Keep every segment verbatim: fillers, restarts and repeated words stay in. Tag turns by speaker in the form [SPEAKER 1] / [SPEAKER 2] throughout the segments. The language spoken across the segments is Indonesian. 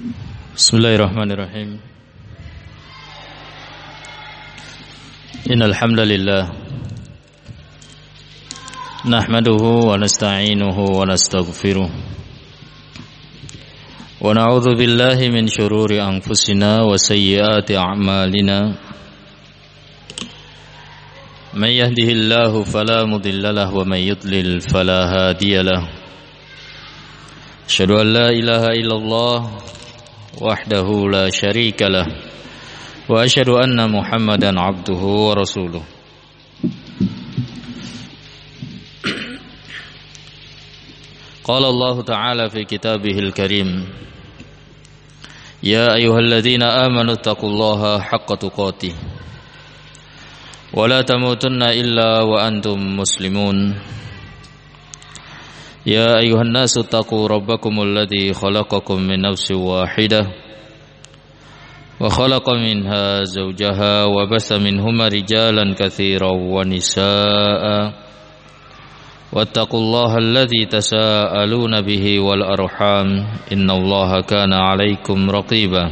[SPEAKER 1] Bismillahirrahmanirrahim. Innal hamdalillah nahmaduhu wa nasta'inuhu wa nastaghfiruh wa na'udzu billahi min shururi anfusina wa sayyiati a'malina. May yahdihillahu fala mudilla lahu wa may yudlil fala hadiya lahu. Asyhadu an la ilaha illallah wahdahu la syarika lah wa asyhadu anna Muhammadan abduhu wa rasuluh. Qala Allah Ta'ala fi kitabihil karim, ya ayyuhalladzina amanu taqullaha haqqa tuqatih wa la tamutunna illa wa antum muslimun. Ya ayuhan nasu taqu rabbakumul ladzi khalaqakum min nafsin wahidah wa khalaqa minha zawjaha wa basa minhuma rijalan katsiran wa nisaa'a wattaqullaha alladzi tasaaluna bihi wal arham innallaha kana 'alaikum raqiba.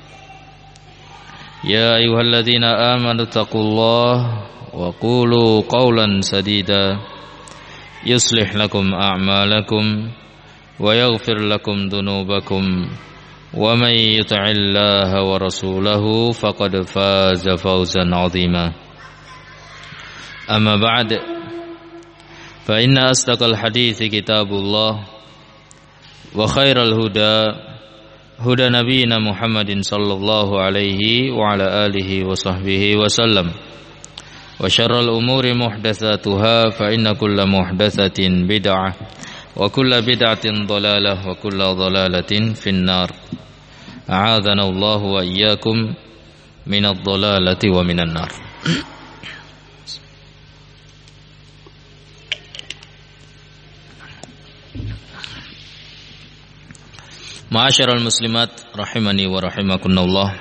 [SPEAKER 1] Ya ayyuhalladzina amanu taqullaha wa qulu qawlan sadida yuslih lakum a'malakum wa yaghfir lakum dhunubakum wa may yuti'illaha wa rasulahu faqad faza fawzan 'azima. Amma ba'd, fa inna asdaqal hadithi kitabullah wa khairal huda huda nabiyyina Muhammadin sallallahu alaihi wa ala alihi wa sahbihi wa sallam. Wa syarrul umuri muhdatsatuha fa inna kulla muhdatsatin bid'ah wa kulla bid'atin dhalalah wa kulla dhalalatin finnar. A'adzana Allah wa iyyakum minadh dhalalati wa minan nar. Ma'asyiral muslimat rahimani wa rahimakumullah.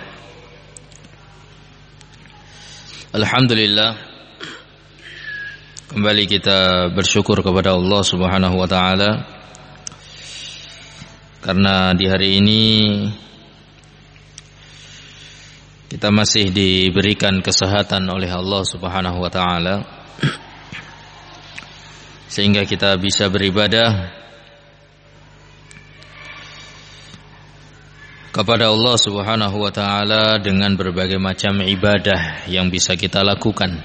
[SPEAKER 1] Alhamdulillah, kembali kita bersyukur kepada Allah Subhanahu wa taala karena di hari ini kita masih diberikan kesehatan oleh Allah Subhanahu wa taala sehingga kita bisa beribadah kepada Allah Subhanahu wa taala dengan berbagai macam ibadah yang bisa kita lakukan.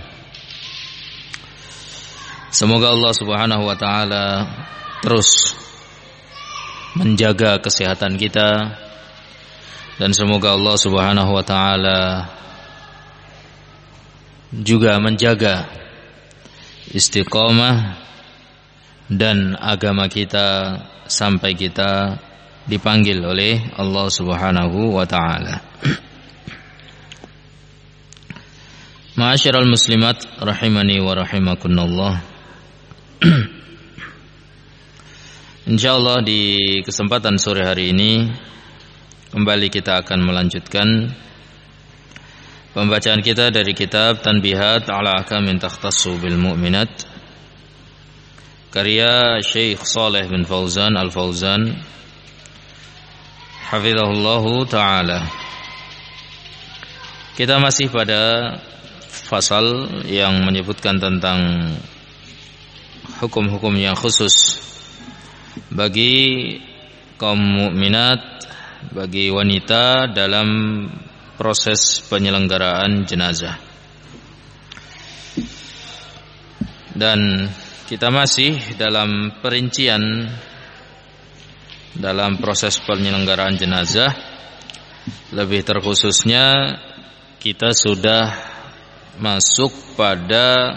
[SPEAKER 1] Semoga Allah Subhanahu wa taala terus menjaga kesehatan kita dan semoga Allah Subhanahu wa taala juga menjaga istiqamah dan agama kita sampai kita dipanggil oleh Allah Subhanahu wa taala. Ma'asyiral muslimat rahimani wa rahimakumullah. Insyaallah di kesempatan sore hari ini kembali kita akan melanjutkan pembacaan kita dari kitab Tanbihat ala Ahkamin Takhtassu bil Mu'minat karya Syekh Shalih bin Fauzan Al-Fauzan hafizahullahu ta'ala. Kita masih pada fasal yang menyebutkan tentang hukum-hukum yang khusus bagi kaum mukminat, bagi wanita dalam proses penyelenggaraan jenazah. Dan kita masih dalam perincian dalam proses penyelenggaraan jenazah, lebih terkhususnya kita sudah masuk pada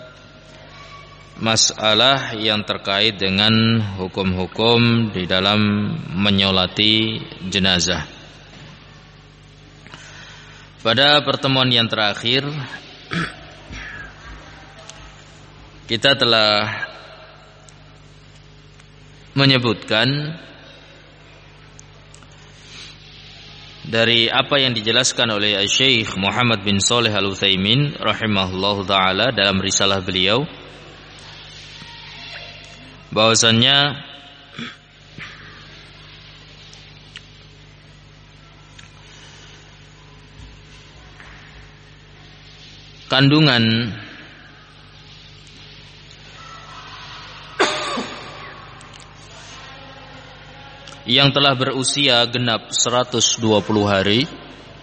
[SPEAKER 1] masalah yang terkait dengan hukum-hukum di dalam menyolati jenazah. Pada pertemuan yang terakhir kita telah menyebutkan dari apa yang dijelaskan oleh Syekh Muhammad bin Shalih Al-Utsaimin rahimahullahu taala dalam risalah beliau, bahwasannya kandungan yang telah berusia genap seratus dua puluh hari,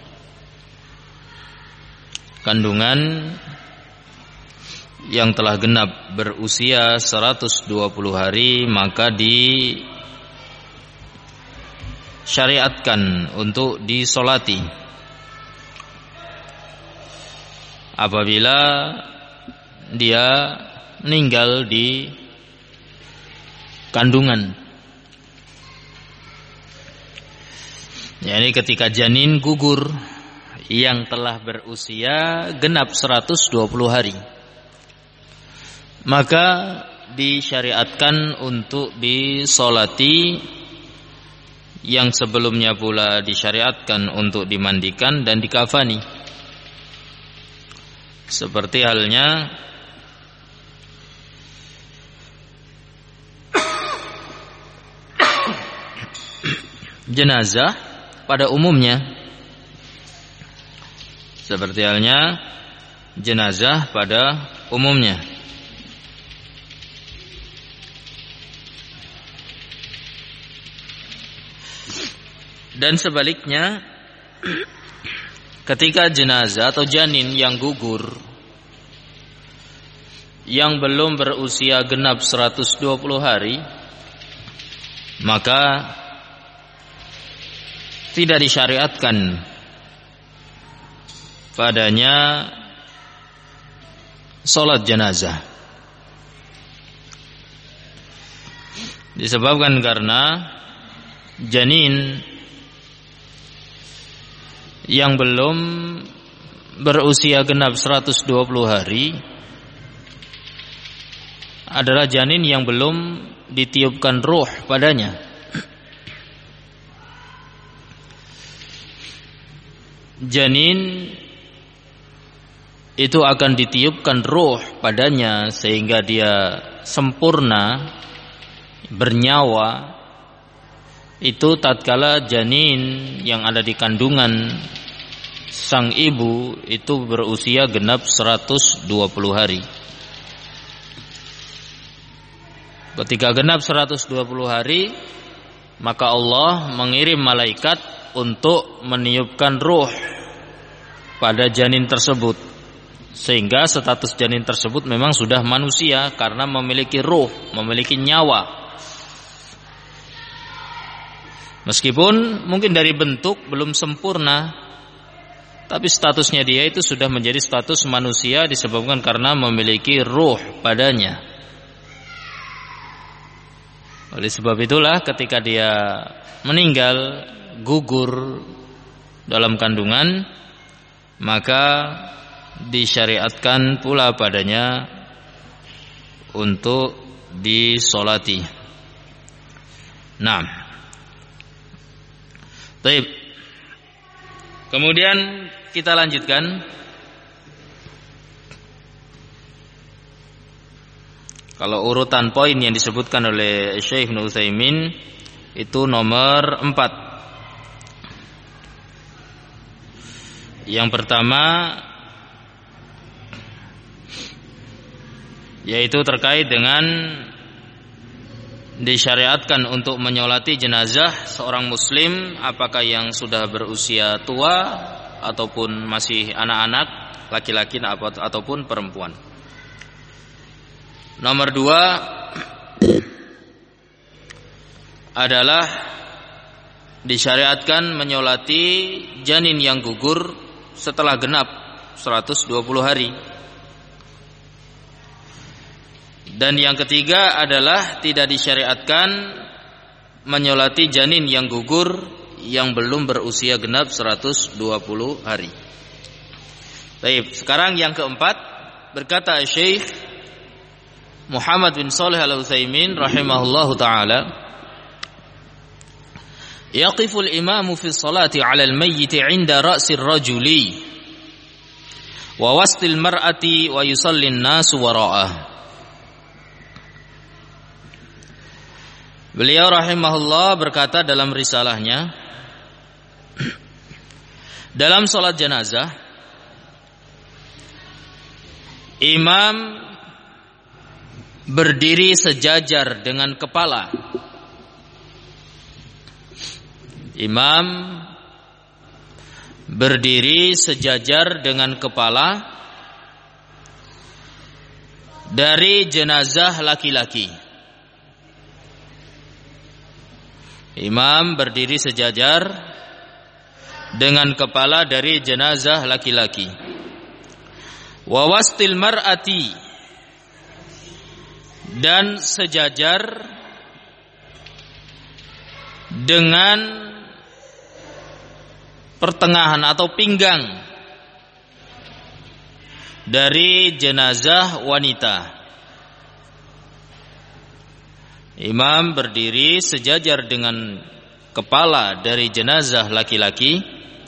[SPEAKER 1] kandungan yang telah genap berusia seratus dua puluh hari, maka disyariatkan untuk disolati apabila dia meninggal di kandungan. Yani ketika janin gugur yang telah berusia genap seratus dua puluh hari, maka disyariatkan untuk disolati, yang sebelumnya pula disyariatkan untuk dimandikan dan dikafani. Seperti halnya jenazah pada umumnya, seperti halnya jenazah pada umumnya. Dan sebaliknya, ketika jenazah atau janin yang gugur yang belum berusia genap seratus dua puluh hari, maka tidak disyariatkan padanya salat jenazah. Disebabkan karena janin yang belum berusia genap seratus dua puluh hari adalah janin yang belum ditiupkan ruh padanya. Janin itu akan ditiupkan ruh padanya sehingga dia sempurna bernyawa itu tatkala janin yang ada di kandungan sang ibu itu berusia genap seratus dua puluh hari. Ketika genap seratus dua puluh hari, maka Allah mengirim malaikat untuk meniupkan ruh pada janin tersebut, sehingga status janin tersebut memang sudah manusia karena memiliki ruh, memiliki nyawa. Meskipun mungkin dari bentuk belum sempurna, tapi statusnya dia itu sudah menjadi status manusia disebabkan karena memiliki ruh padanya. Oleh sebab itulah ketika dia meninggal gugur dalam kandungan, maka disyariatkan pula padanya untuk disolati. Nah, baik. Kemudian kita lanjutkan. Kalau urutan poin yang disebutkan oleh Syekh Ibnu Utsaimin itu nomor empat. Yang pertama yaitu terkait dengan disyariatkan untuk menyolati jenazah seorang muslim, apakah yang sudah berusia tua ataupun masih anak-anak, laki-laki ataupun perempuan. Nomor dua adalah disyariatkan menyolati janin yang gugur setelah genap seratus dua puluh hari. Dan yang ketiga adalah tidak disyariatkan menyolati janin yang gugur yang belum berusia genap seratus dua puluh hari. Baik, sekarang yang keempat, berkata Syekh Muhammad bin Shalih Al-Utsaimin rahimahullahu taala, yaqifu al-imamu fi sholati 'ala al-mayyit 'inda ra'si ar-rajuli wa wasti al-mar'ati wa yusalli an-nasu wara'ah. Beliau rahimahullah berkata dalam risalahnya, dalam salat jenazah imam berdiri sejajar dengan kepala. Imam berdiri sejajar dengan kepala dari jenazah laki-laki. Imam berdiri sejajar dengan kepala dari jenazah laki-laki. Wa wastil mar'ati, dan sejajar dengan pertengahan atau pinggang dari jenazah wanita. Imam berdiri sejajar dengan kepala dari jenazah laki-laki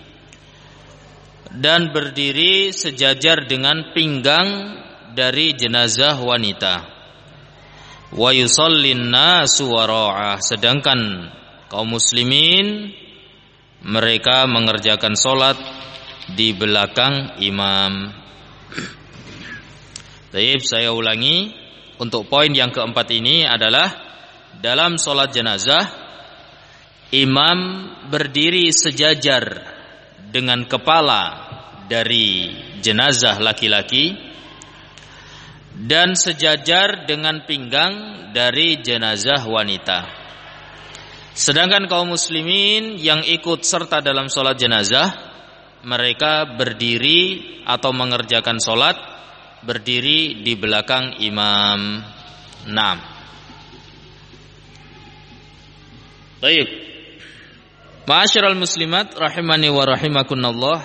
[SPEAKER 1] dan berdiri sejajar dengan pinggang dari jenazah wanita. Wa yusallin nasu wara'ah, sedangkan kaum muslimin mereka mengerjakan solat di belakang imam. Baik, saya ulangi. Untuk poin yang keempat ini adalah dalam solat jenazah, imam berdiri sejajar dengan kepala dari jenazah laki-laki dan sejajar dengan pinggang dari jenazah wanita. Sedangkan kaum muslimin yang ikut serta dalam sholat jenazah, mereka berdiri atau mengerjakan sholat berdiri di belakang imam. Naam. Baik. Ma'asyiral muslimat rahimani wa rahimakumullah.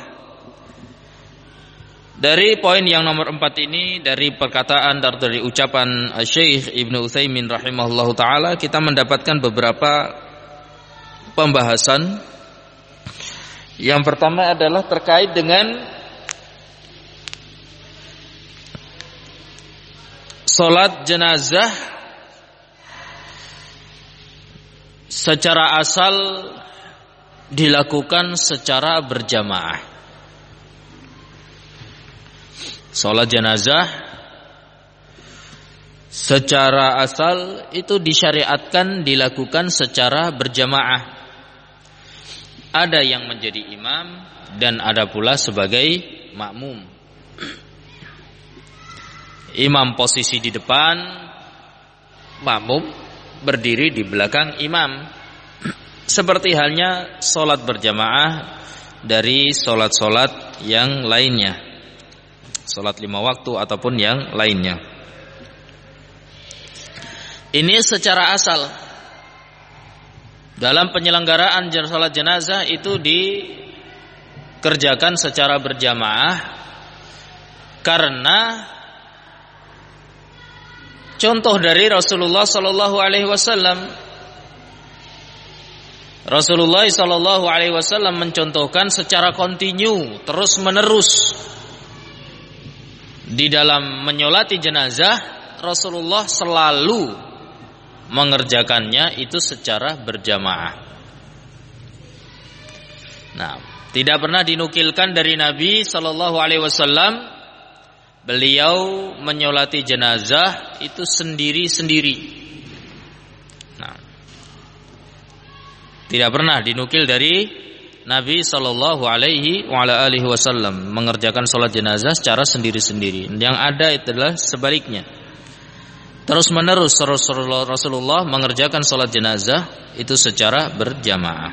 [SPEAKER 1] Dari poin yang nomor empat ini, dari perkataan dari ucapan Syekh Ibnu Utsaimin rahimahullahu taala, kita mendapatkan beberapa pembahasan. Yang pertama adalah terkait dengan salat jenazah secara asal dilakukan secara berjamaah. Salat jenazah secara asal itu disyariatkan dilakukan secara berjamaah. Ada yang menjadi imam dan ada pula sebagai makmum. Imam posisi di depan, makmum berdiri di belakang imam. Seperti halnya solat berjamaah dari solat-solat yang lainnya, solat lima waktu ataupun yang lainnya. Ini secara asal. Dalam penyelenggaraan salat jenazah itu dikerjakan secara berjamaah karena contoh dari Rasulullah sallallahu alaihi wasallam. Rasulullah sallallahu alaihi wasallam mencontohkan secara kontinu, terus menerus di dalam menyolati jenazah. Rasulullah selalu mengerjakannya itu secara berjamaah. Nah, tidak pernah dinukilkan dari Nabi sallallahu alaihi wasallam beliau menyolati jenazah itu sendiri-sendiri. Nah, tidak pernah dinukil dari Nabi sallallahu alaihi wasallam mengerjakan salat jenazah secara sendiri-sendiri. Yang ada adalah sebaliknya. Terus menerus Rasulullah mengerjakan salat jenazah itu secara berjamaah.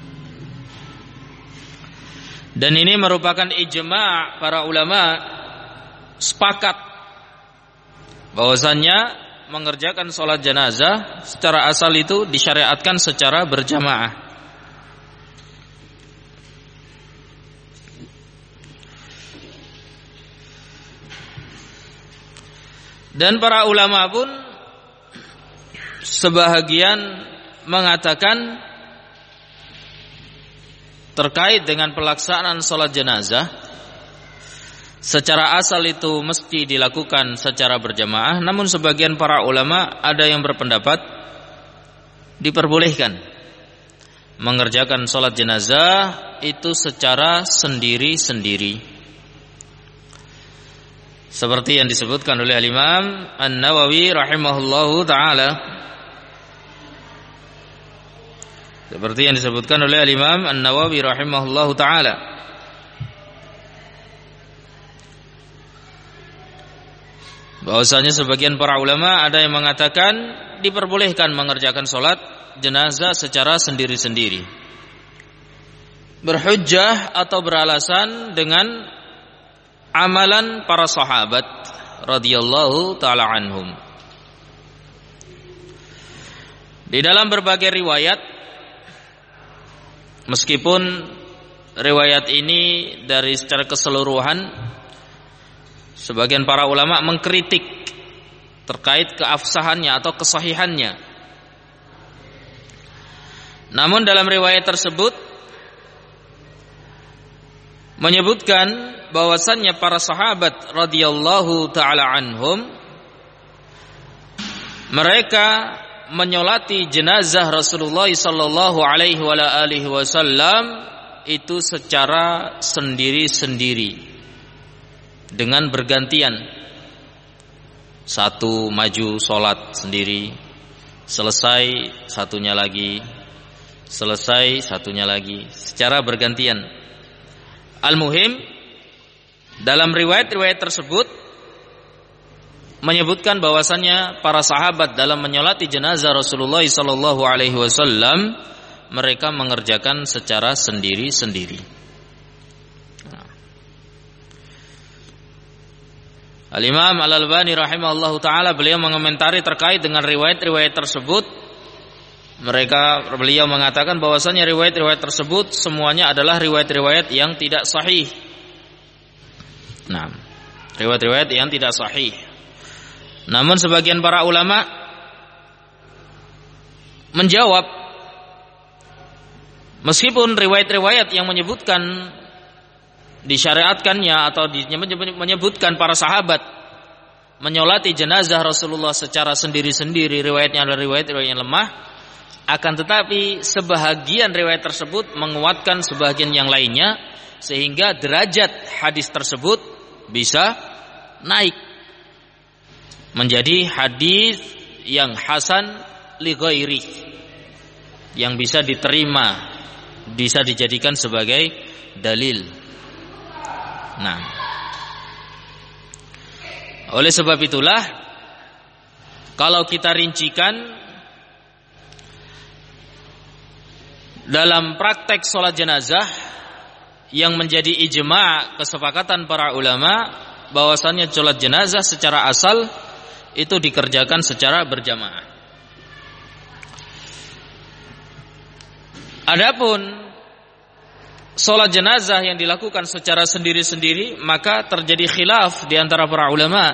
[SPEAKER 1] Dan ini merupakan ijma' para ulama, sepakat bahwasannya mengerjakan salat jenazah secara asal itu disyariatkan secara berjamaah. Dan para ulama pun sebahagian mengatakan terkait dengan pelaksanaan sholat jenazah secara asal itu mesti dilakukan secara berjamaah. Namun sebagian para ulama ada yang berpendapat diperbolehkan mengerjakan sholat jenazah itu secara sendiri-sendiri. Seperti yang disebutkan oleh Imam An-Nawawi rahimahullahu taala. Seperti yang disebutkan oleh Imam An-Nawawi rahimahullahu taala. Bahwasanya sebagian para ulama ada yang mengatakan diperbolehkan mengerjakan salat jenazah secara sendiri-sendiri. Berhujjah atau beralasan dengan amalan para sahabat radhiyallahu taala anhum. Di dalam berbagai riwayat, meskipun riwayat ini dari secara keseluruhan sebagian para ulama mengkritik terkait keabsahannya atau kesahihannya, namun dalam riwayat tersebut menyebutkan bahwasannya para sahabat radhiyallahu taala anhum mereka menyolati jenazah Rasulullah sallallahu alaihi wasallam itu secara sendiri-sendiri dengan bergantian. Satu maju salat sendiri, selesai satunya lagi, selesai satunya lagi, secara bergantian. Al-muhim, dalam riwayat-riwayat tersebut menyebutkan bahwasannya para sahabat dalam menyolati jenazah Rasulullah sallallahu alaihi wasallam mereka mengerjakan secara sendiri-sendiri. Al-Imam Al-Albani rahimahullahu taala beliau mengomentari terkait dengan riwayat-riwayat tersebut. Mereka beliau mengatakan bahwasanya riwayat-riwayat tersebut semuanya adalah riwayat-riwayat yang tidak sahih. Nah, riwayat-riwayat yang tidak sahih. Namun sebagian para ulama menjawab, meskipun riwayat-riwayat yang menyebutkan disyariatkannya atau menyebutkan para sahabat menyolati jenazah Rasulullah secara sendiri-sendiri, riwayatnya adalah riwayat-riwayat yang lemah, akan tetapi sebahagian riwayat tersebut menguatkan sebahagian yang lainnya sehingga derajat hadis tersebut bisa naik menjadi hadis yang hasan li ghairi, yang bisa diterima, bisa dijadikan sebagai dalil. Nah, oleh sebab itulah kalau kita rincikan dalam praktek sholat jenazah yang menjadi ijma' kesepakatan para ulama bahwasannya sholat jenazah secara asal itu dikerjakan secara berjamaah. Adapun sholat jenazah yang dilakukan secara sendiri-sendiri maka terjadi khilaf di antara para ulama.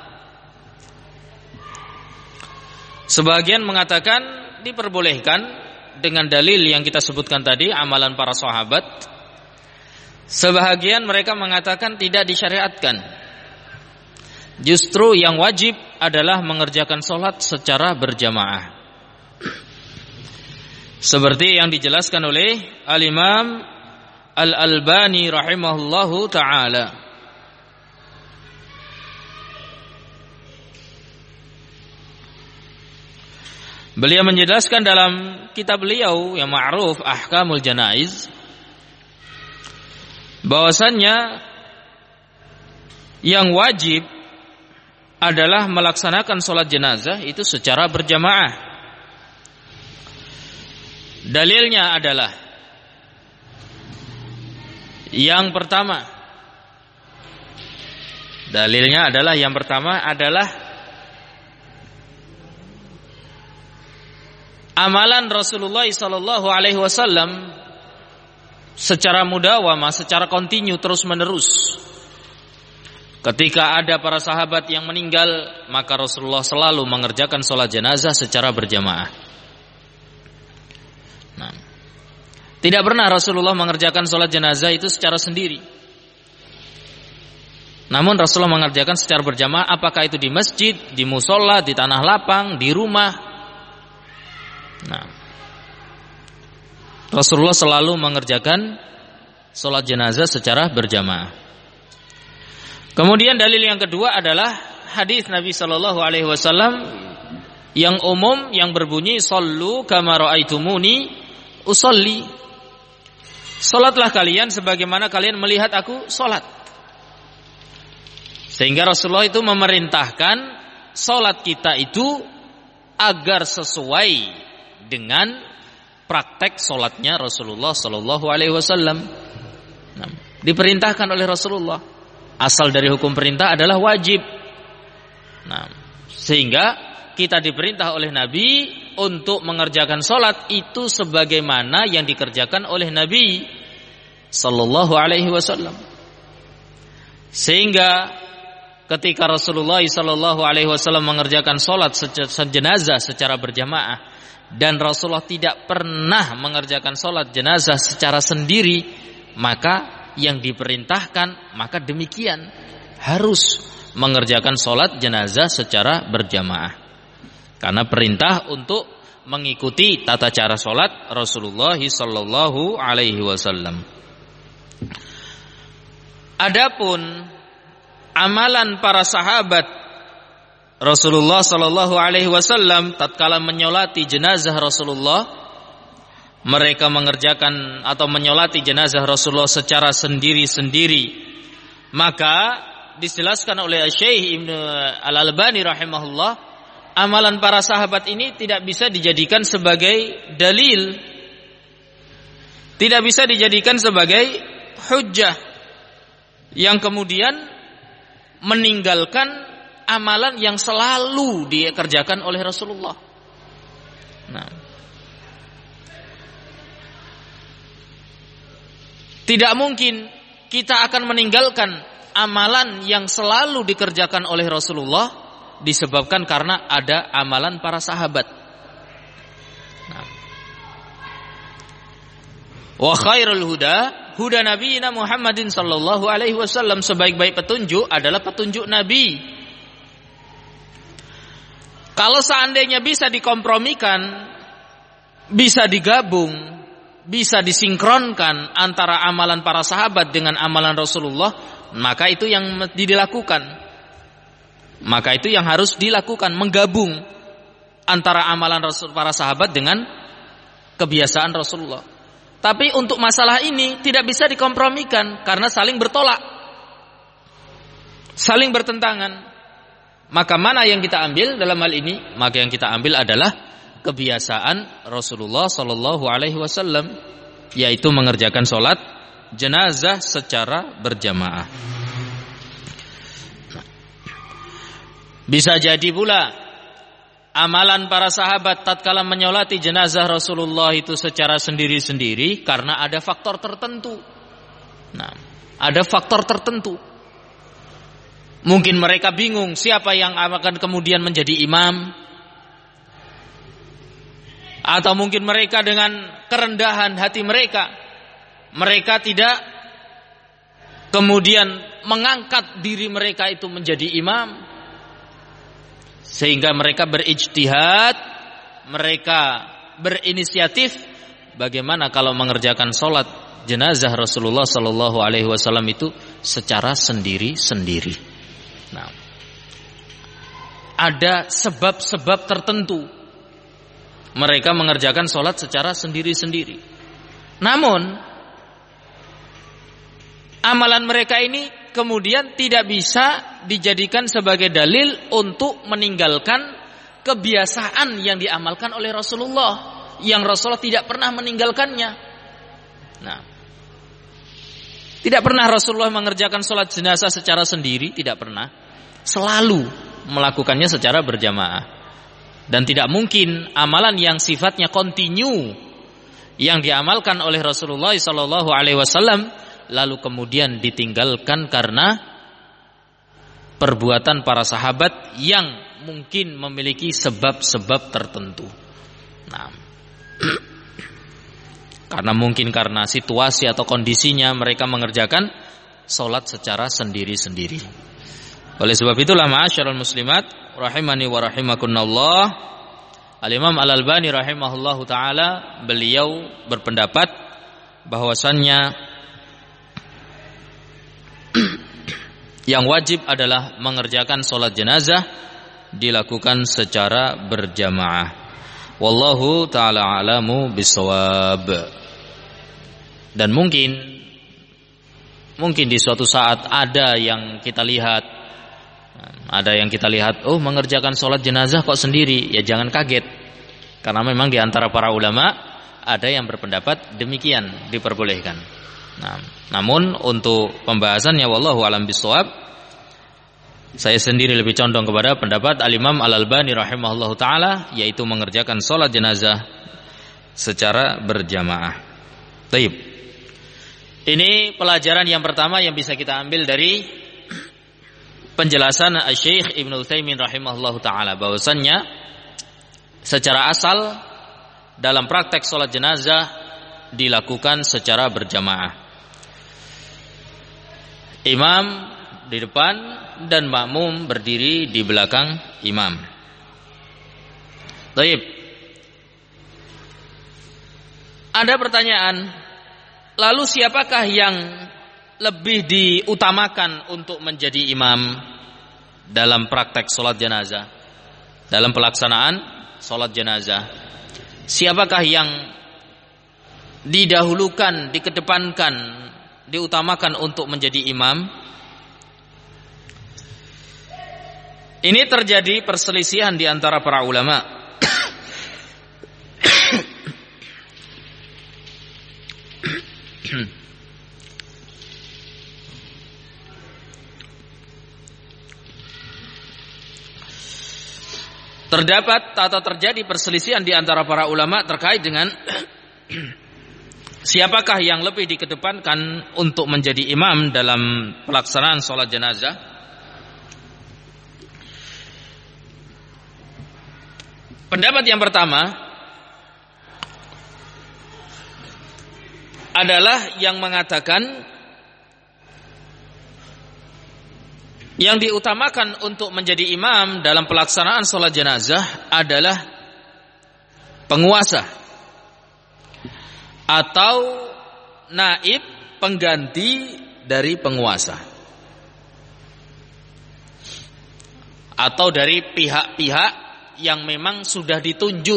[SPEAKER 1] Sebagian mengatakan diperbolehkan dengan dalil yang kita sebutkan tadi, amalan para sahabat. Sebahagian mereka mengatakan tidak disyariatkan. Justru yang wajib adalah mengerjakan sholat secara berjamaah, seperti yang dijelaskan oleh Al-Imam Al-Albani rahimahullahu ta'ala. Beliau menjelaskan dalam kitab beliau yang ma'ruf Ahkamul Janaiz bahwasannya yang wajib adalah melaksanakan sholat jenazah itu secara berjamaah. Dalilnya adalah yang pertama Dalilnya adalah yang pertama adalah amalan Rasulullah sallallahu alaihi wasallam secara mudawamah, secara kontinu, terus menerus. Ketika ada para sahabat yang meninggal, maka Rasulullah selalu mengerjakan sholat jenazah secara berjamaah. Nah, tidak pernah Rasulullah mengerjakan sholat jenazah itu secara sendiri. Namun Rasulullah mengerjakan secara berjamaah, apakah itu di masjid, di musola, di tanah lapang, di rumah. Nah, Rasulullah selalu mengerjakan sholat jenazah secara berjamaah. Kemudian dalil yang kedua adalah hadis Nabi sallallahu alaihi wasallam yang umum yang berbunyi sallu kama raaitumuni usolli. Salatlah kalian sebagaimana kalian melihat aku salat. Sehingga Rasulullah itu memerintahkan salat kita itu agar sesuai dengan praktek salatnya Rasulullah sallallahu alaihi wasallam. Nah, diperintahkan oleh Rasulullah. Asal dari hukum perintah adalah wajib. Nah, sehingga kita diperintah oleh Nabi untuk mengerjakan salat itu sebagaimana yang dikerjakan oleh Nabi sallallahu alaihi wasallam. Sehingga ketika Rasulullah sallallahu alaihi wasallam mengerjakan salat jenazah secara berjamaah dan Rasulullah tidak pernah mengerjakan salat jenazah secara sendiri, maka yang diperintahkan maka demikian harus mengerjakan salat jenazah secara berjamaah. Karena perintah untuk mengikuti tata cara salat Rasulullah sallallahu alaihi wasallam. Adapun amalan para sahabat Rasulullah sallallahu alaihi wasallam tatkala menyolati jenazah Rasulullah, mereka mengerjakan atau menyolati jenazah Rasulullah secara sendiri-sendiri, maka dijelaskan oleh Syekh Ibnu Al-Albani rahimahullah, amalan para sahabat ini tidak bisa dijadikan sebagai dalil, tidak bisa dijadikan sebagai hujjah yang kemudian meninggalkan amalan yang selalu dikerjakan oleh Rasulullah. Nah, tidak mungkin kita akan meninggalkan amalan yang selalu dikerjakan oleh Rasulullah disebabkan karena ada amalan para sahabat. Nah. Wa khairul huda huda nabiyina Muhammadin sallallahu alaihi wasallam, sebaik-baik petunjuk adalah petunjuk Nabi. Kalau seandainya bisa dikompromikan, bisa digabung, bisa disinkronkan antara amalan para sahabat dengan amalan Rasulullah, maka itu yang dilakukan. Maka itu yang harus dilakukan, menggabung antara amalan Rasul para sahabat dengan kebiasaan Rasulullah. Tapi untuk masalah ini tidak bisa dikompromikan karena saling bertolak, saling bertentangan. Maka mana yang kita ambil dalam hal ini? Maka yang kita ambil adalah kebiasaan Rasulullah sallallahu alaihi wasallam, yaitu mengerjakan salat jenazah secara berjamaah. Bisa jadi pula amalan para sahabat tatkala menyolati jenazah Rasulullah itu secara sendiri-sendiri karena ada faktor tertentu. Nah, ada faktor tertentu. Mungkin mereka bingung siapa yang akan kemudian menjadi imam, atau mungkin mereka dengan kerendahan hati mereka, mereka tidak kemudian mengangkat diri mereka itu menjadi imam, sehingga mereka berijtihad, mereka berinisiatif bagaimana kalau mengerjakan salat jenazah Rasulullah sallallahu alaihi wasallam itu secara sendiri-sendiri. Nah, ada sebab-sebab tertentu mereka mengerjakan salat secara sendiri-sendiri. Namun amalan mereka ini kemudian tidak bisa dijadikan sebagai dalil untuk meninggalkan kebiasaan yang diamalkan oleh Rasulullah, yang Rasulullah tidak pernah meninggalkannya. Nah, tidak pernah Rasulullah mengerjakan salat jenazah secara sendiri, tidak pernah. Selalu melakukannya secara berjamaah. Dan tidak mungkin amalan yang sifatnya kontinu yang diamalkan oleh Rasulullah sallallahu alaihi wasallam lalu kemudian ditinggalkan karena perbuatan para sahabat yang mungkin memiliki sebab-sebab tertentu. Nah, karena mungkin karena situasi atau kondisinya mereka mengerjakan salat secara sendiri-sendiri. Oleh sebab itulah ma'asyiral muslimat rahimani wa rahimakumullah, Al-Imam Al-Albani rahimahullahu taala beliau berpendapat bahwasannya Yang wajib adalah mengerjakan sholat jenazah dilakukan secara berjamaah. Wallahu ta'ala a'lamu bissawab. Dan mungkin mungkin di suatu saat ada yang kita lihat ada yang kita lihat oh mengerjakan sholat jenazah kok sendiri, ya jangan kaget, karena memang di antara para ulama ada yang berpendapat demikian, diperbolehkan. Nah, namun untuk pembahasannya wallahu a'lam bishawab, saya sendiri lebih condong kepada pendapat Al-Imam Al-Albani rahimahullahu taala, yaitu mengerjakan sholat jenazah secara berjamaah. Baik. Ini pelajaran yang pertama yang bisa kita ambil dari penjelasan Syekh Ibnu Utsaimin rahimahullahu taala, bahwasannya secara asal dalam praktek sholat jenazah dilakukan secara berjamaah. Imam di depan dan makmum berdiri di belakang imam. Baik. Ada pertanyaan, lalu siapakah yang lebih diutamakan untuk menjadi imam dalam praktek sholat jenazah, dalam pelaksanaan sholat jenazah? Siapakah yang didahulukan, dikedepankan, diutamakan untuk menjadi imam? Ini terjadi perselisihan di antara para ulama. Terdapat atau terjadi perselisihan di antara para ulama terkait dengan siapakah yang lebih dikedepankan untuk menjadi imam dalam pelaksanaan sholat jenazah. Pendapat yang pertama adalah yang mengatakan yang diutamakan untuk menjadi imam dalam pelaksanaan sholat jenazah adalah penguasa atau naib, pengganti dari penguasa, atau dari pihak-pihak yang memang sudah ditunjuk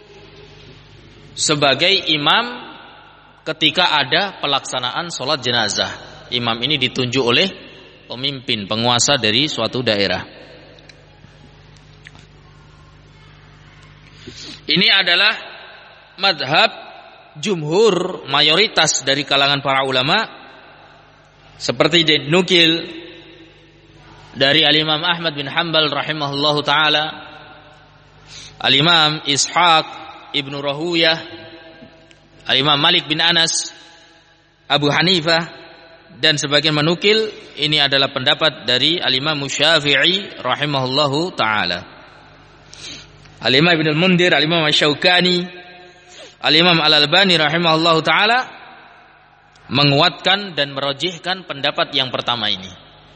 [SPEAKER 1] sebagai imam ketika ada pelaksanaan sholat jenazah. Imam ini ditunjuk oleh pemimpin, penguasa dari suatu daerah. Ini adalah madhab jumhur, mayoritas dari kalangan para ulama, seperti dinukil dari Al-Imam Ahmad bin Hanbal rahimahullahu ta'ala, Al-Imam Ishaq ibnu Rahuyah, Al-Imam Malik bin Anas, Abu Hanifah, dan sebagian menukil ini adalah pendapat dari Al-Imam Syafi'i rahimahullahu ta'ala, Al-Imam Ibn Al-Mundhir, Al-Imam Asy-Syaukani, Al-Imam Al-Albani rahimahullahu ta'ala menguatkan dan merojihkan pendapat yang pertama ini,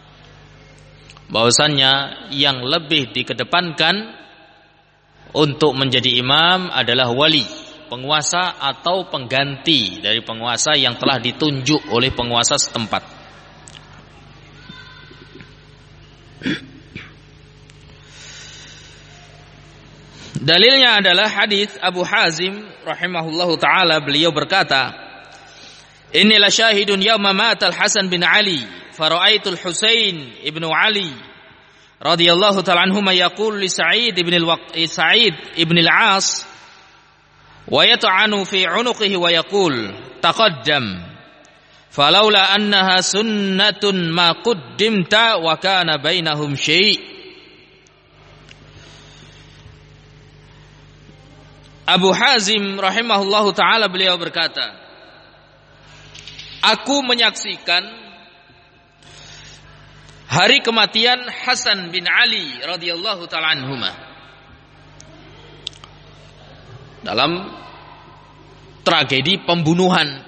[SPEAKER 1] bahwasannya yang lebih dikedepankan untuk menjadi imam adalah wali, penguasa atau pengganti dari penguasa yang telah ditunjuk oleh penguasa setempat. Dalilnya adalah hadis Abu Hazim rahimahullahu taala, beliau berkata, "Inni la syahidun yauma matal Hasan bin Ali, fara'aitul Husain ibnu Ali radhiyallahu ta'ala anhuma yaqul li Sa'id ibn al-Waq Sa'id ibn al-As wa yat'anu fi 'unuqihi wa yaqul taqaddam falaula annaha sunnatun ma quddimta wa kana bainahum syai'." Abu Hazim rahimahullahu taala beliau berkata, aku menyaksikan hari kematian Hasan bin Ali radhiyallahu ta'ala anhuma dalam tragedi pembunuhan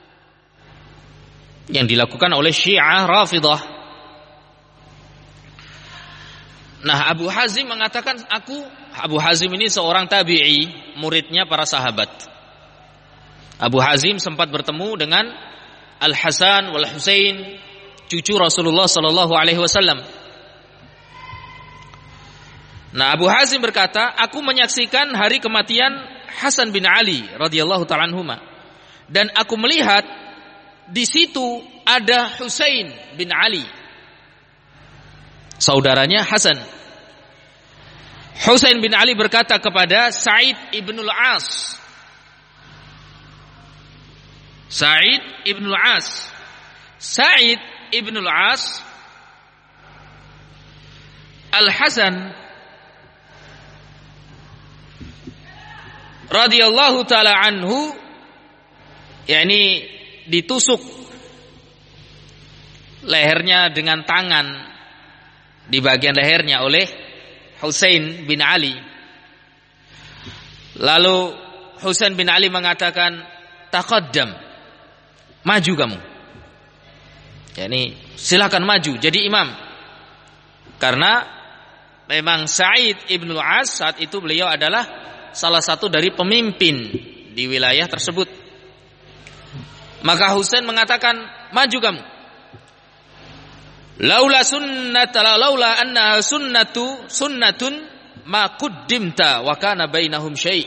[SPEAKER 1] yang dilakukan oleh Syiah Rafidah. Nah, Abu Hazim mengatakan, aku Abu Hazim ini seorang tabi'i, muridnya para sahabat. Abu Hazim sempat bertemu dengan Al-Hasan wal Husain cucu Rasulullah sallallahu alaihi wasallam. Nah, Abu Hazim berkata, aku menyaksikan hari kematian Hasan bin Ali radhiyallahu ta'ala anhuma, dan aku melihat di situ ada Husain bin Ali, saudaranya Hasan. Husain bin Ali berkata kepada Sa'id ibnul As, Sa'id ibnul As, Sa'id ibnul As, Al-Hasan radhiyallahu ta'ala anhu, yakni ditusuk lehernya dengan tangan di bagian lehernya oleh Husain bin Ali. Lalu Husain bin Ali mengatakan, taqaddam, maju kamu, yakni silakan maju jadi imam. Karena memang Sa'id ibnul As saat itu beliau adalah salah satu dari pemimpin di wilayah tersebut. Maka Husain mengatakan, maju kamu. Laula sunnat laula anna sunnatu sunnatun ma quddimta wa kana bainahum syai'.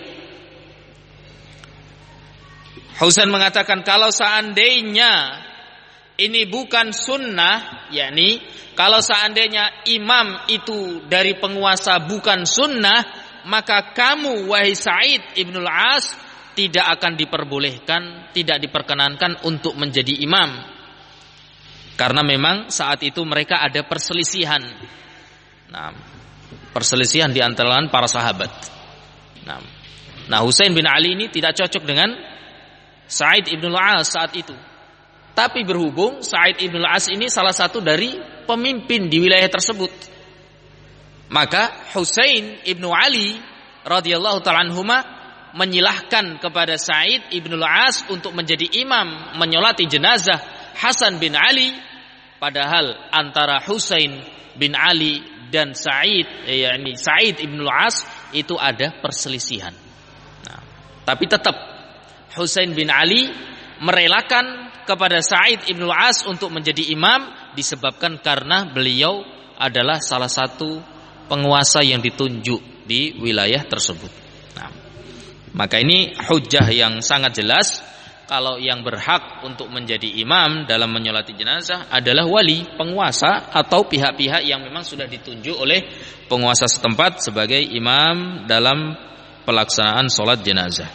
[SPEAKER 1] Husain mengatakan, kalau seandainya ini bukan sunnah, yakni kalau seandainya imam itu dari penguasa bukan sunnah, maka kamu wahai Sa'id ibnul As tidak akan diperbolehkan, tidak diperkenankan untuk menjadi imam. Karena memang saat itu mereka ada perselisihan. Nah, perselisihan di antara para sahabat. Nah, nah Husain bin Ali ini tidak cocok dengan Sa'id ibnul As saat itu. Tapi berhubung Sa'id ibnul As ini salah satu dari pemimpin di wilayah tersebut, maka Husain ibnu Ali radhiyallahu ta'ala anhuma menyilahkan kepada Sa'id ibnul As untuk menjadi imam menyolati jenazah Hasan bin Ali, padahal antara Husain bin Ali dan Sa'id, yakni Sa'id ibnul As itu ada perselisihan. Nah, tapi tetap Husain bin Ali merelakan kepada Sa'id ibnul As untuk menjadi imam disebabkan karena beliau adalah salah satu penguasa yang ditunjuk di wilayah tersebut. Nah, maka ini hujjah yang sangat jelas kalau yang berhak untuk menjadi imam dalam menyolati jenazah adalah wali, penguasa atau pihak-pihak yang memang sudah ditunjuk oleh penguasa setempat sebagai imam dalam pelaksanaan sholat jenazah.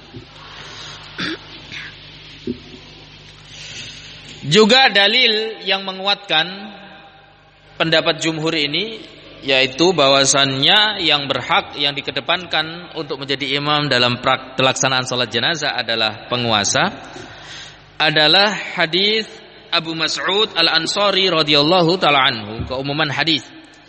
[SPEAKER 1] Juga dalil yang menguatkan pendapat jumhur ini, yaitu bahwasannya yang berhak, yang dikedepankan untuk menjadi imam dalam pelaksanaan salat jenazah adalah penguasa, adalah hadis Abu Mas'ud Al-Ansari radhiyallahu taala anhu, keumuman hadis.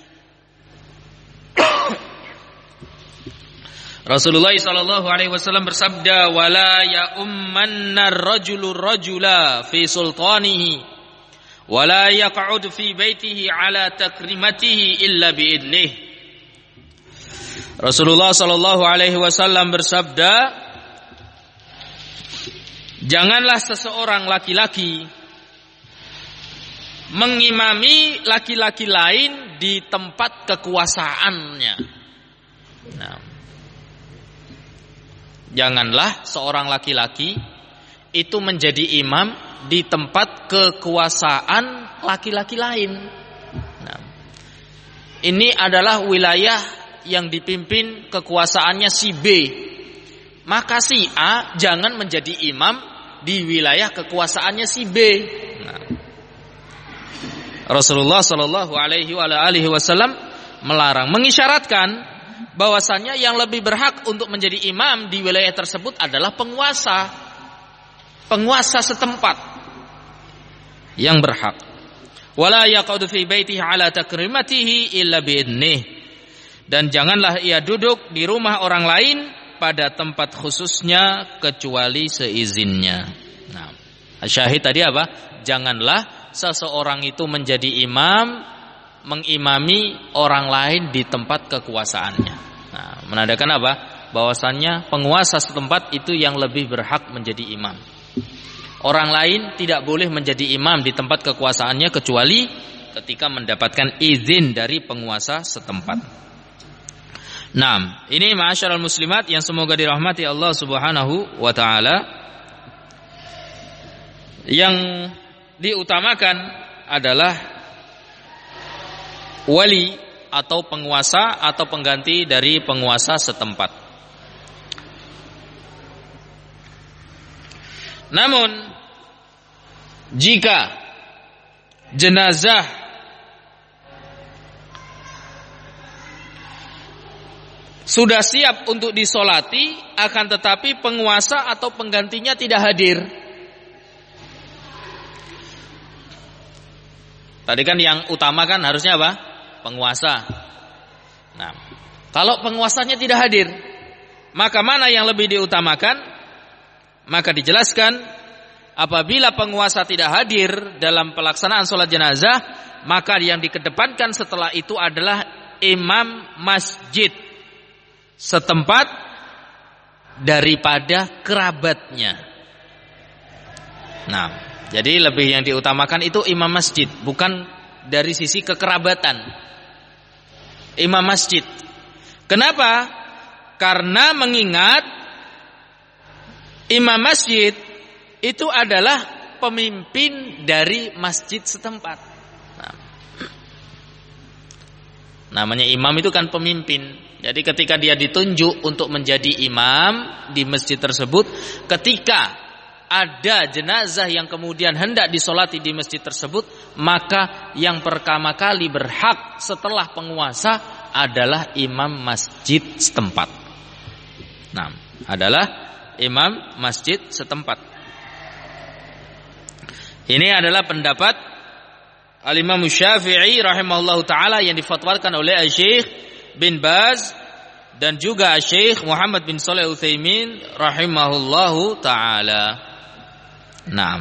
[SPEAKER 1] Rasulullah sallallahu alaihi wasallam bersabda, "Wala ya ummanna ar-rajulu rajula fi sultanihi wala yaq'ud fi baitihi ala takrimatihi illa biidnih." Rasulullah sallallahu alaihi wasallam bersabda, janganlah seseorang laki-laki mengimami laki-laki lain di tempat kekuasaannya. Nah, janganlah seorang laki-laki itu menjadi imam di tempat kekuasaan laki-laki lain. Nah, ini adalah wilayah yang dipimpin kekuasaannya si B. Maka si A jangan menjadi imam di wilayah kekuasaannya si B. Nah, Rasulullah Shallallahu Alaihi Wasallam melarang, mengisyaratkan bahwasannya yang lebih berhak untuk menjadi imam di wilayah tersebut adalah penguasa, penguasa setempat yang berhak. Wala yaqudu fi baitihi ala takrimatihi illa biidnih, dan janganlah ia duduk di rumah orang lain pada tempat khususnya kecuali seizinnya. Nah, syahid tadi apa? Janganlah seseorang itu menjadi imam, mengimami orang lain di tempat kekuasaannya. Nah, menandakan apa? Bahwasannya penguasa setempat itu yang lebih berhak menjadi imam. Orang lain tidak boleh menjadi imam di tempat kekuasaannya kecuali ketika mendapatkan izin dari penguasa setempat. Nah, ini ma'asyiral muslimat yang semoga dirahmati Allah Subhanahu wa taala. Yang diutamakan adalah wali atau penguasa atau pengganti dari penguasa setempat. Namun jika jenazah sudah siap untuk disolati, akan tetapi penguasa atau penggantinya tidak hadir. Tadi kan yang utama kan harusnya apa? Penguasa. Nah, kalau penguasanya tidak hadir, maka mana yang lebih diutamakan? Maka dijelaskan, apabila penguasa tidak hadir dalam pelaksanaan sholat jenazah, maka yang dikedepankan setelah itu adalah imam masjid setempat daripada kerabatnya. Nah, jadi lebih yang diutamakan itu imam masjid, bukan dari sisi kekerabatan. Imam masjid. Kenapa? Karena mengingat imam masjid itu adalah pemimpin dari masjid setempat. Nah, namanya imam itu kan pemimpin. Jadi ketika dia ditunjuk untuk menjadi imam di masjid tersebut, ketika ada jenazah yang kemudian hendak disolati di masjid tersebut, maka yang pertama kali berhak setelah penguasa adalah imam masjid setempat. Nah, adalah imam masjid setempat. Ini adalah pendapat Al-Imam Syafi'i rahimahullahu taala yang difatwakan oleh Syekh bin Baz dan juga Syekh Muhammad bin Shalih Al-Utsaimin rahimahullahu taala. Naam.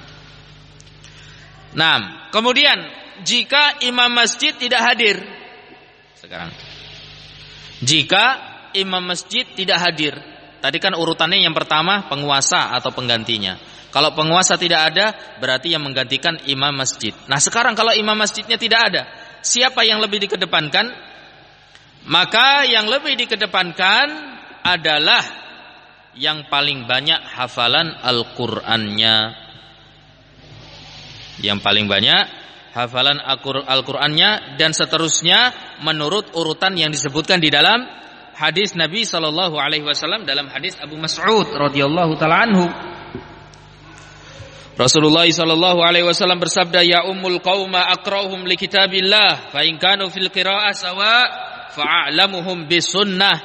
[SPEAKER 1] Naam. Kemudian jika imam masjid tidak hadir, sekarang jika imam masjid tidak hadir, tadi kan urutannya yang pertama penguasa atau penggantinya. Kalau penguasa tidak ada, berarti yang menggantikan imam masjid. Nah sekarang kalau imam masjidnya tidak ada, siapa yang lebih dikedepankan? Maka yang lebih dikedepankan adalah yang paling banyak hafalan Al-Qur'annya. Yang paling banyak hafalan Al-Qur'annya dan seterusnya menurut urutan yang disebutkan di dalam hadis Nabi sallallahu alaihi wasallam, dalam hadis Abu Mas'ud radhiyallahu taala anhu. Rasulullah sallallahu alaihi wasallam bersabda, "Ya ummul qauma aqra'uhum li kitabillah, fa in kanu fil qira'ah sawa fa'alamuhum bis sunnah."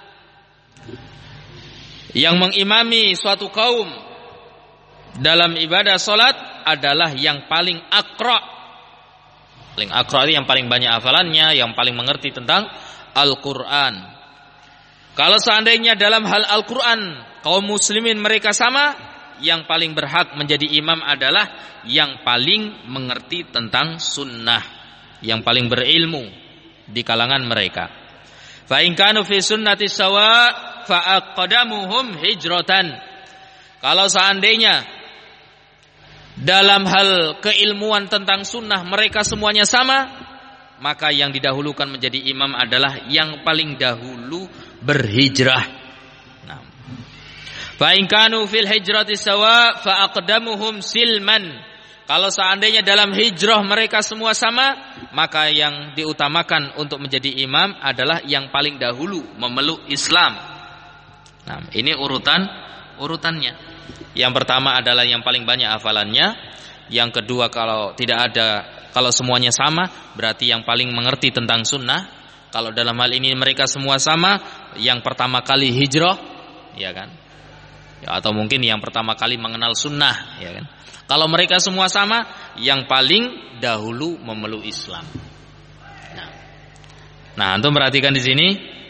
[SPEAKER 1] Yang mengimami suatu kaum dalam ibadah salat adalah yang paling aqra'. Paling aqra' itu yang paling banyak hafalannya, yang paling mengerti tentang Al-Qur'an. Kalau seandainya dalam hal Al-Quran kaum muslimin mereka sama, yang paling berhak menjadi imam adalah yang paling mengerti tentang sunnah, yang paling berilmu di kalangan mereka. Fa in kanu fi sunnati sawa fa aqdamuhum hijratan. Kalau seandainya dalam hal keilmuan tentang sunnah mereka semuanya sama, maka yang didahulukan menjadi imam adalah yang paling dahulu berhijrah. Nah, fa in kanu fil hijrati sawa fa aqdamuhum silman. Kalau seandainya dalam hijrah mereka semua sama, maka yang diutamakan untuk menjadi imam adalah yang paling dahulu memeluk Islam. Nah, ini urutan urutannya. Yang pertama adalah yang paling banyak hafalannya. Yang kedua, kalau tidak ada, kalau semuanya sama, berarti yang paling mengerti tentang sunnah. Kalau dalam hal ini mereka semua sama, yang pertama kali hijrah, ya kan? Ya, atau mungkin yang pertama kali mengenal sunnah, ya kan? Kalau mereka semua sama, yang paling dahulu memeluk Islam. Nah, nah antum perhatikan di sini,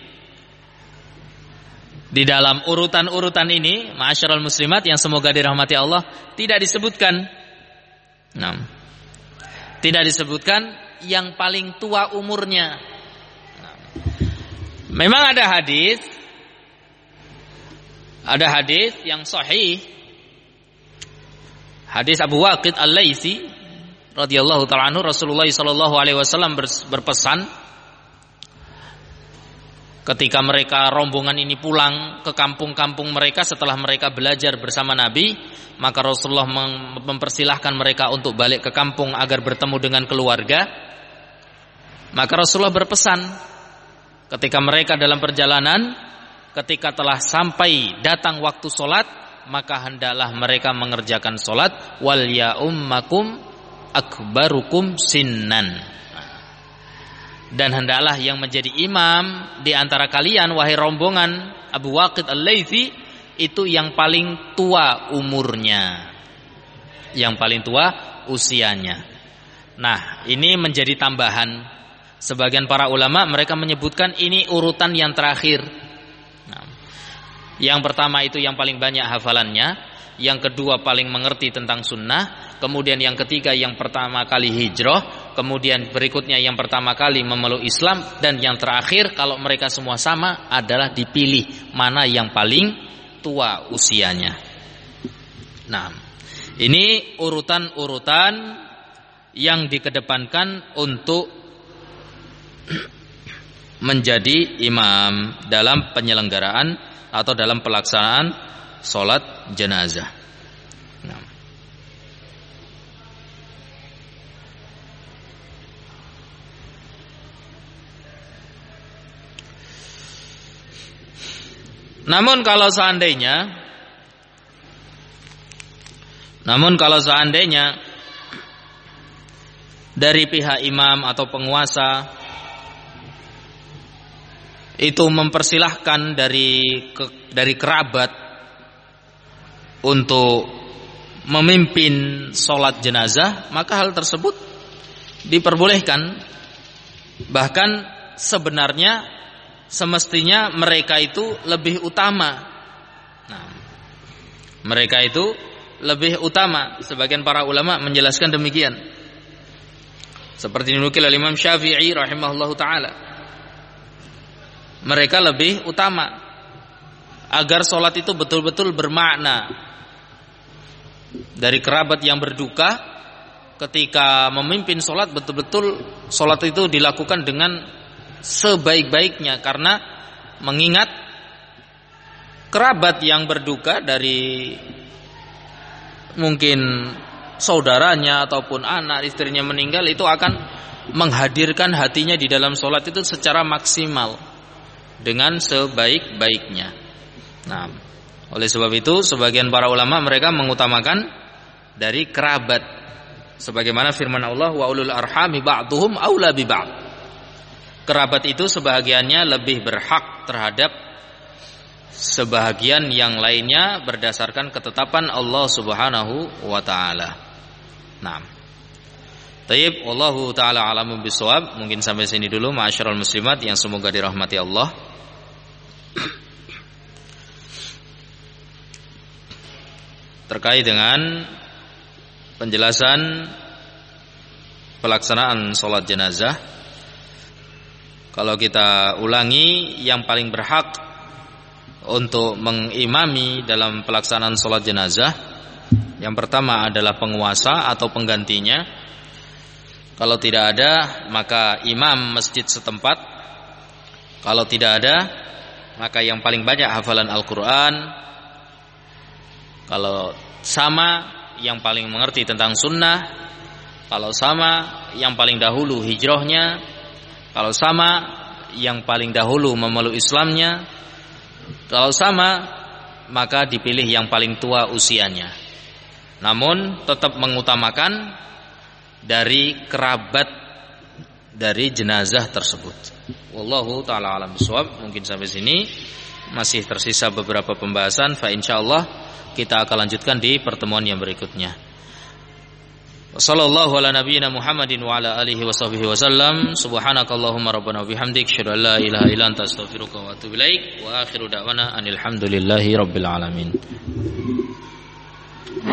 [SPEAKER 1] di dalam urutan-urutan ini, ma'asyiral muslimat yang semoga dirahmati Allah, tidak disebutkan, nah, tidak disebutkan yang paling tua umurnya. Nah, memang ada hadis, ada hadis yang sahih Hadis Abu Waqid Al-Laitsi radhiyallahu ta'ala anhu, Rasulullah sallallahu alaihi wasallam berpesan ketika mereka rombongan ini pulang ke kampung-kampung mereka setelah mereka belajar bersama Nabi, maka Rasulullah mempersilahkan mereka untuk balik ke kampung agar bertemu dengan keluarga. Maka Rasulullah berpesan ketika mereka dalam perjalanan, ketika telah sampai datang waktu solat, maka hendaklah mereka mengerjakan solat. Wal ya ummakum akbarukum sinnan. Dan hendaklah yang menjadi imam di antara kalian, wahai rombongan Abu Waqid Al-Laitsi, itu yang paling tua umurnya, yang paling tua usianya. Nah, ini menjadi tambahan. Sebagian para ulama mereka menyebutkan ini urutan yang terakhir. Nah, yang pertama itu yang paling banyak hafalannya, yang kedua paling mengerti tentang sunnah, kemudian yang ketiga yang pertama kali hijrah, kemudian berikutnya yang pertama kali memeluk Islam, dan yang terakhir kalau mereka semua sama adalah dipilih mana yang paling tua usianya. Nah, ini urutan-urutan yang dikedepankan untuk menjadi imam dalam penyelenggaraan atau dalam pelaksanaan sholat jenazah. Nah. Namun kalau seandainya Namun kalau seandainya dari pihak imam atau penguasa itu mempersilahkan dari ke, dari kerabat untuk memimpin sholat jenazah, maka hal tersebut diperbolehkan. Bahkan sebenarnya semestinya mereka itu lebih utama. Nah, mereka itu lebih utama. Sebagian para ulama menjelaskan demikian. Seperti dinukil oleh Imam Syafi'i rahimahullahu taala. Mereka lebih utama agar sholat itu betul-betul bermakna. Dari kerabat yang berduka, ketika memimpin sholat, betul-betul sholat itu dilakukan dengan sebaik-baiknya, karena mengingat kerabat yang berduka dari mungkin saudaranya ataupun anak istrinya meninggal, itu akan menghadirkan hatinya di dalam sholat itu secara maksimal dengan sebaik-baiknya. Nah, oleh sebab itu sebagian para ulama mereka mengutamakan dari kerabat, sebagaimana firman Allah, wa ulul arhami ba'duhum aula bi ba'd. Kerabat itu sebahagiannya lebih berhak terhadap sebahagian yang lainnya berdasarkan ketetapan Allah Subhanahu wa taala. Nah, tayyib, wallahu taala alamun bisawab. Mungkin sampai sini dulu ma'asyiral muslimat yang semoga dirahmati Allah. Terkait dengan penjelasan pelaksanaan sholat jenazah, kalau kita ulangi, yang paling berhak untuk mengimami dalam pelaksanaan sholat jenazah, yang pertama adalah penguasa atau penggantinya. Kalau tidak ada, maka imam masjid setempat. Kalau tidak ada, maka yang paling banyak hafalan Al-Quran. Kalau sama, yang paling mengerti tentang sunnah. Kalau sama, yang paling dahulu hijrahnya. Kalau sama, yang paling dahulu memeluk Islamnya. Kalau sama, maka dipilih yang paling tua usianya. Namun tetap mengutamakan dari kerabat dari jenazah tersebut. Wallahu ta'ala alam bisawab. Mungkin sampai sini. Masih tersisa beberapa pembahasan. Fa insyaallah kita akan lanjutkan di pertemuan yang berikutnya. Wassallallahu ala nabiyyina Muhammadin wa ala alihi washabbihi wasallam. Subhanakallahumma rabbana wa bihamdik, asyhadu an la ilaha illa anta, astaghfiruka wa atubu ilaik. Wa akhiru da'wana anil hamdulillahi rabbil alamin.